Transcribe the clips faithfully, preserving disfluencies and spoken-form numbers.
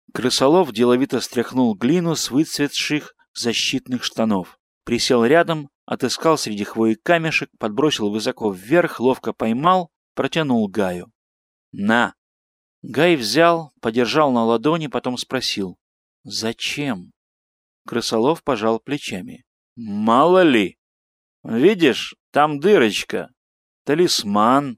Крысолов деловито стряхнул глину с выцветших защитных штанов. Присел рядом, отыскал среди хвои камешек, подбросил высоко вверх, ловко поймал, протянул Гаю. «На!» Гай взял, подержал на ладони, потом спросил. «Зачем?» Крысолов пожал плечами. «Мало ли! Видишь, там дырочка. Талисман!»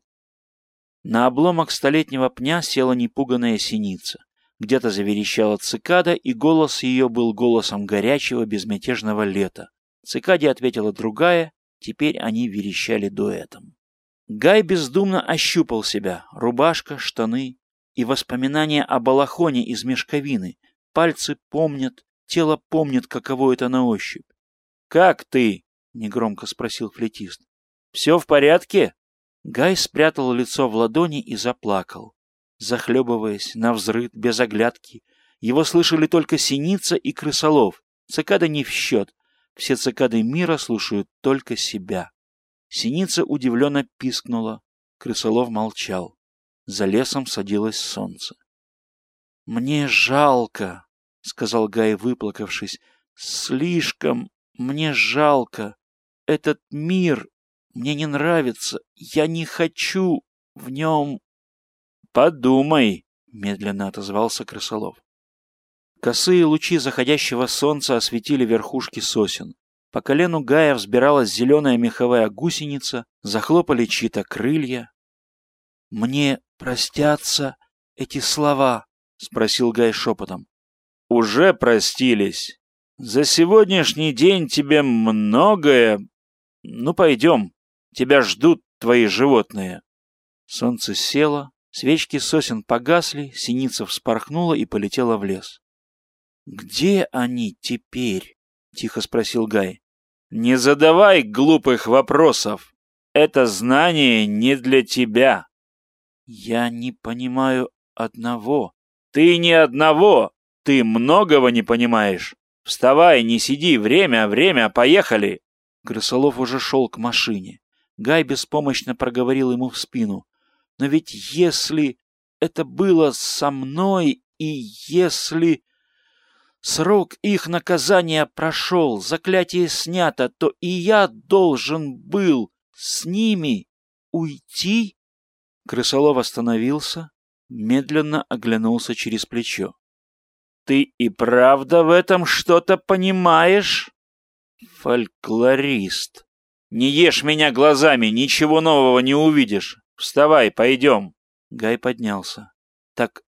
На обломок столетнего пня села непуганная синица. Где-то заверещала цикада, и голос ее был голосом горячего, безмятежного лета. Цикаде ответила другая, теперь они верещали дуэтом. Гай бездумно ощупал себя. Рубашка, штаны и воспоминания о балахоне из мешковины. Пальцы помнят, тело помнит, каково это на ощупь. «Как ты?» — негромко спросил флейтист. «Все в порядке?» Гай спрятал лицо в ладони и заплакал, захлебываясь, навзрыд, без оглядки. Его слышали только синица и крысолов. Цикада не в счет. Все цикады мира слушают только себя. Синица удивленно пискнула. Крысолов молчал. За лесом садилось солнце. «Мне жалко», — сказал Гай, выплакавшись. «Слишком мне жалко. Этот мир мне не нравится. Я не хочу в нем...» «Подумай», — медленно отозвался Крысолов. Косые лучи заходящего солнца осветили верхушки сосен. По колену Гая взбиралась зеленая меховая гусеница, захлопали чьи-то крылья. «Мне простятся эти слова?» — спросил Гай шепотом. «Уже простились. За сегодняшний день тебе многое... Ну, пойдем, тебя ждут твои животные». Солнце село, свечки сосен погасли, синица вспорхнула и полетела в лес. «Где они теперь?» — тихо спросил Гай. «Не задавай глупых вопросов. Это знание не для тебя». «Я не понимаю одного». «Ты не одного. Ты многого не понимаешь. Вставай, не сиди. Время, время, поехали». Крысолов уже шел к машине. Гай беспомощно проговорил ему в спину. «Но ведь если это было со мной, и если... срок их наказания прошел, заклятие снято, то и я должен был с ними уйти?» Крысолов остановился, медленно оглянулся через плечо. «Ты и правда в этом что-то понимаешь?» «Фольклорист. Не ешь меня глазами, ничего нового не увидишь. Вставай, пойдем». Гай поднялся. «Так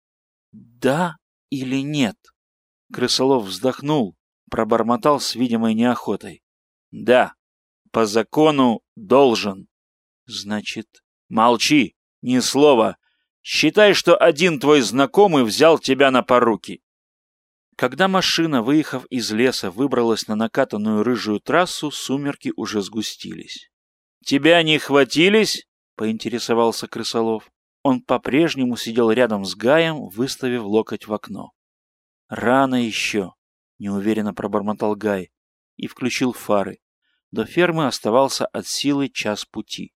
да или нет?» Крысолов вздохнул, пробормотал с видимой неохотой. «Да, по закону должен». «Значит...» «Молчи, ни слова. Считай, что один твой знакомый взял тебя на поруки». Когда машина, выехав из леса, выбралась на накатанную рыжую трассу, сумерки уже сгустились. «Тебя не хватились?» — поинтересовался Крысолов. Он по-прежнему сидел рядом с Гаем, выставив локоть в окно. «Рано еще», — неуверенно пробормотал Гай и включил фары. До фермы оставался от силы час пути.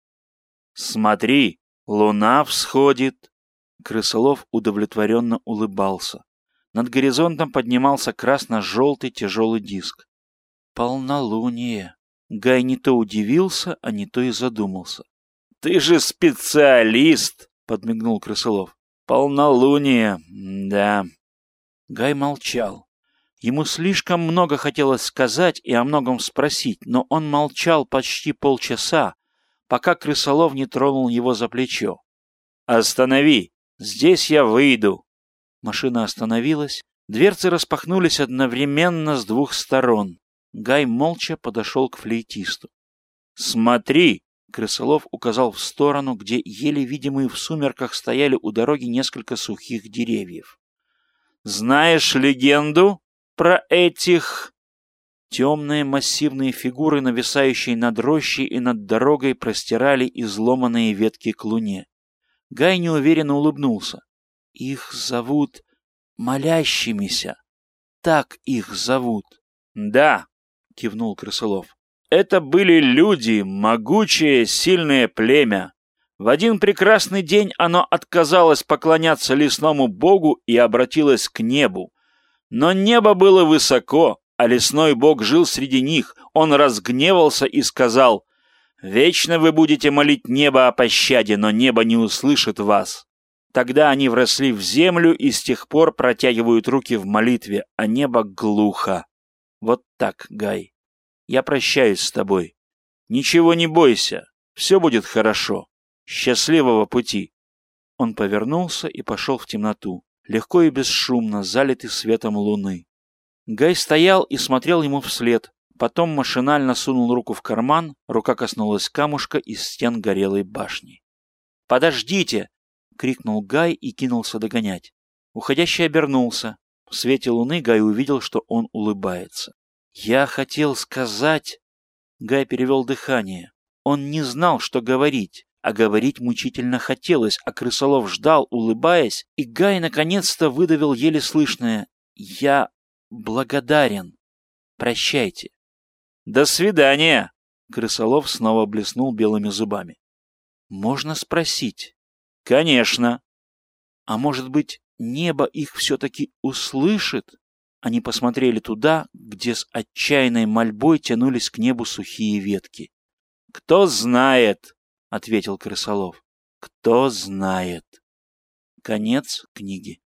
«Смотри, луна всходит!» Крысолов удовлетворенно улыбался. Над горизонтом поднимался красно-желтый тяжелый диск. «Полнолуние!» Гай не то удивился, а не то и задумался. «Ты же специалист!» — подмигнул Крысолов. «Полнолуние, да...» Гай молчал. Ему слишком много хотелось сказать и о многом спросить, но он молчал почти полчаса, пока Крысолов не тронул его за плечо. «Останови! Здесь я выйду!» Машина остановилась. Дверцы распахнулись одновременно с двух сторон. Гай молча подошел к флейтисту. «Смотри!» — Крысолов указал в сторону, где еле видимые в сумерках стояли у дороги несколько сухих деревьев. «Знаешь легенду про этих...» Темные массивные фигуры, нависающие над рощей и над дорогой, простирали изломанные ветки к луне. Гай неуверенно улыбнулся. «Их зовут молящимися. Так их зовут». «Да», — кивнул Крысолов. «Это были люди, могучее, сильное племя. В один прекрасный день оно отказалось поклоняться лесному богу и обратилось к небу, Но небо было высоко, а лесной бог жил среди них. Он разгневался и сказал: «Вечно вы будете молить небо о пощаде, но небо не услышит вас». Тогда они вросли в землю и с тех пор протягивают руки в молитве, а небо глухо. Вот так, Гай. Я прощаюсь с тобой. Ничего не бойся, все будет хорошо. Счастливого пути. Он повернулся и пошел в темноту, легко и бесшумно, залитый светом луны. Гай стоял и смотрел ему вслед, потом машинально сунул руку в карман, рука коснулась камушка из стен горелой башни. «Подождите!» — крикнул Гай и кинулся догонять. Уходящий обернулся. В свете луны Гай увидел, что он улыбается. «Я хотел сказать...» Гай перевел дыхание. Он не знал, что говорить, а говорить мучительно хотелось, а крысолов ждал, улыбаясь, и Гай наконец-то выдавил еле слышное: «Я благодарен. Прощайте». «До свидания!» Крысолов снова блеснул белыми зубами. «Можно спросить?» «Конечно!» «А может быть, небо их все-таки услышит?» Они посмотрели туда, где с отчаянной мольбой тянулись к небу сухие ветки. «Кто знает!» — ответил Крысолов. «Кто знает!» Конец книги.